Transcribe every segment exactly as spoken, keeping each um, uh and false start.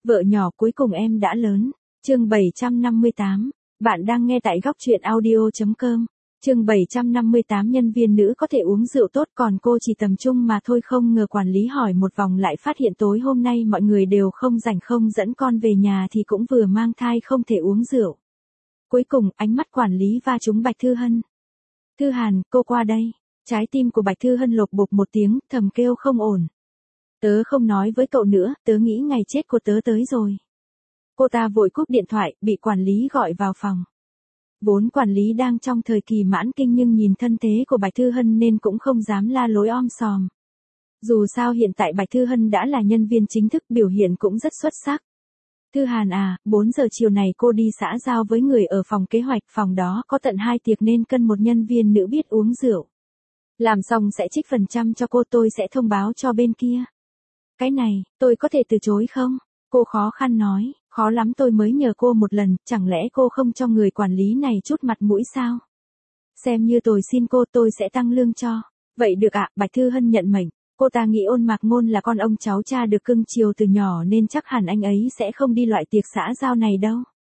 Vợ nhỏ cuối cùng em đã lớn. Chương bảy trăm năm mươi tám. Bạn đang nghe tại góc truyện audio chấm com. Chương bảy trăm năm mươi tám. Nhân viên nữ có thể uống rượu tốt còn cô chỉ tầm trung mà thôi. Không ngờ quản lý hỏi một vòng lại phát hiện tối hôm nay mọi người đều không rảnh, không dẫn con về nhà thì cũng vừa mang thai không thể uống rượu. Cuối cùng ánh mắt quản lý va trúng Bạch Thư Hân. Thư Hàn, cô qua đây. Trái tim của Bạch Thư Hân lột bột một tiếng, thầm kêu không ổn. Tớ không nói với cậu nữa, tớ nghĩ ngày chết của tớ tới rồi. Cô ta vội cúp điện thoại, bị quản lý gọi vào phòng. Vốn quản lý đang trong thời kỳ mãn kinh nhưng nhìn thân thế của Bạch Thư Hân nên cũng không dám la lối om sòm. Dù sao hiện tại Bạch Thư Hân đã là nhân viên chính thức, biểu hiện cũng rất xuất sắc. Thư Hàn à, bốn giờ chiều này cô đi xã giao với người ở phòng kế hoạch, phòng đó có tận hai tiệc nên cần một nhân viên nữ biết uống rượu. Làm xong sẽ trích phần trăm cho cô, tôi sẽ thông báo cho bên kia. Cái này, tôi có thể từ chối không? Cô khó khăn nói, khó lắm, tôi mới nhờ cô một lần, chẳng lẽ cô không cho người quản lý này chút mặt mũi sao? Xem như tôi xin cô, tôi sẽ tăng lương cho. Vậy được ạ, Bạch Thư Hân nhận mệnh. Cô ta nghĩ Ôn Mạc Ngôn là con ông cháu cha được cưng chiều từ nhỏ nên chắc hẳn anh ấy sẽ không đi loại tiệc xã giao này đâu.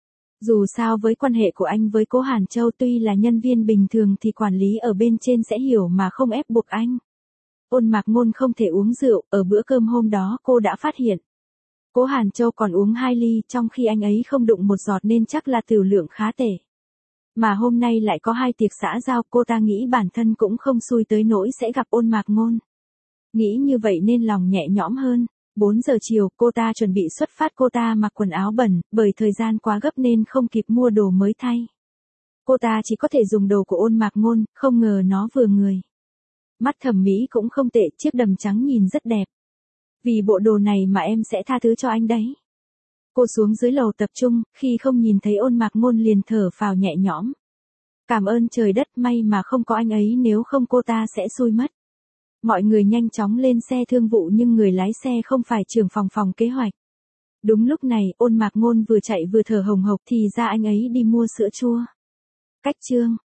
Dù sao với quan hệ của anh với Cố Hàn Châu, tuy là nhân viên bình thường thì quản lý ở bên trên sẽ hiểu mà không ép buộc anh. Ôn Mạc Ngôn không thể uống rượu, ở bữa cơm hôm đó cô đã phát hiện. Cố Hàn Châu còn uống hai ly trong khi anh ấy không đụng một giọt nên chắc là tửu lượng khá tệ. Mà hôm nay lại có hai tiệc xã giao, cô ta nghĩ bản thân cũng không xui tới nỗi sẽ gặp Ôn Mạc Ngôn. Nghĩ như vậy nên lòng nhẹ nhõm hơn. bốn giờ chiều cô ta chuẩn bị xuất phát, cô ta mặc quần áo bẩn, bởi thời gian quá gấp nên không kịp mua đồ mới thay. Cô ta chỉ có thể dùng đồ của Ôn Mạc Ngôn, không ngờ nó vừa người. Mắt thẩm mỹ cũng không tệ, chiếc đầm trắng nhìn rất đẹp. Vì bộ đồ này mà em sẽ tha thứ cho anh đấy. Cô xuống dưới lầu tập trung, khi không nhìn thấy Ôn Mạc Ngôn liền thở phào nhẹ nhõm. Cảm ơn trời đất, may mà không có anh ấy, nếu không cô ta sẽ xui mất. Mọi người nhanh chóng lên xe thương vụ nhưng người lái xe không phải trưởng phòng phòng kế hoạch. Đúng lúc này, Ôn Mạc Ngôn vừa chạy vừa thở hồng hộc thì ra anh ấy đi mua sữa chua. Cách chương.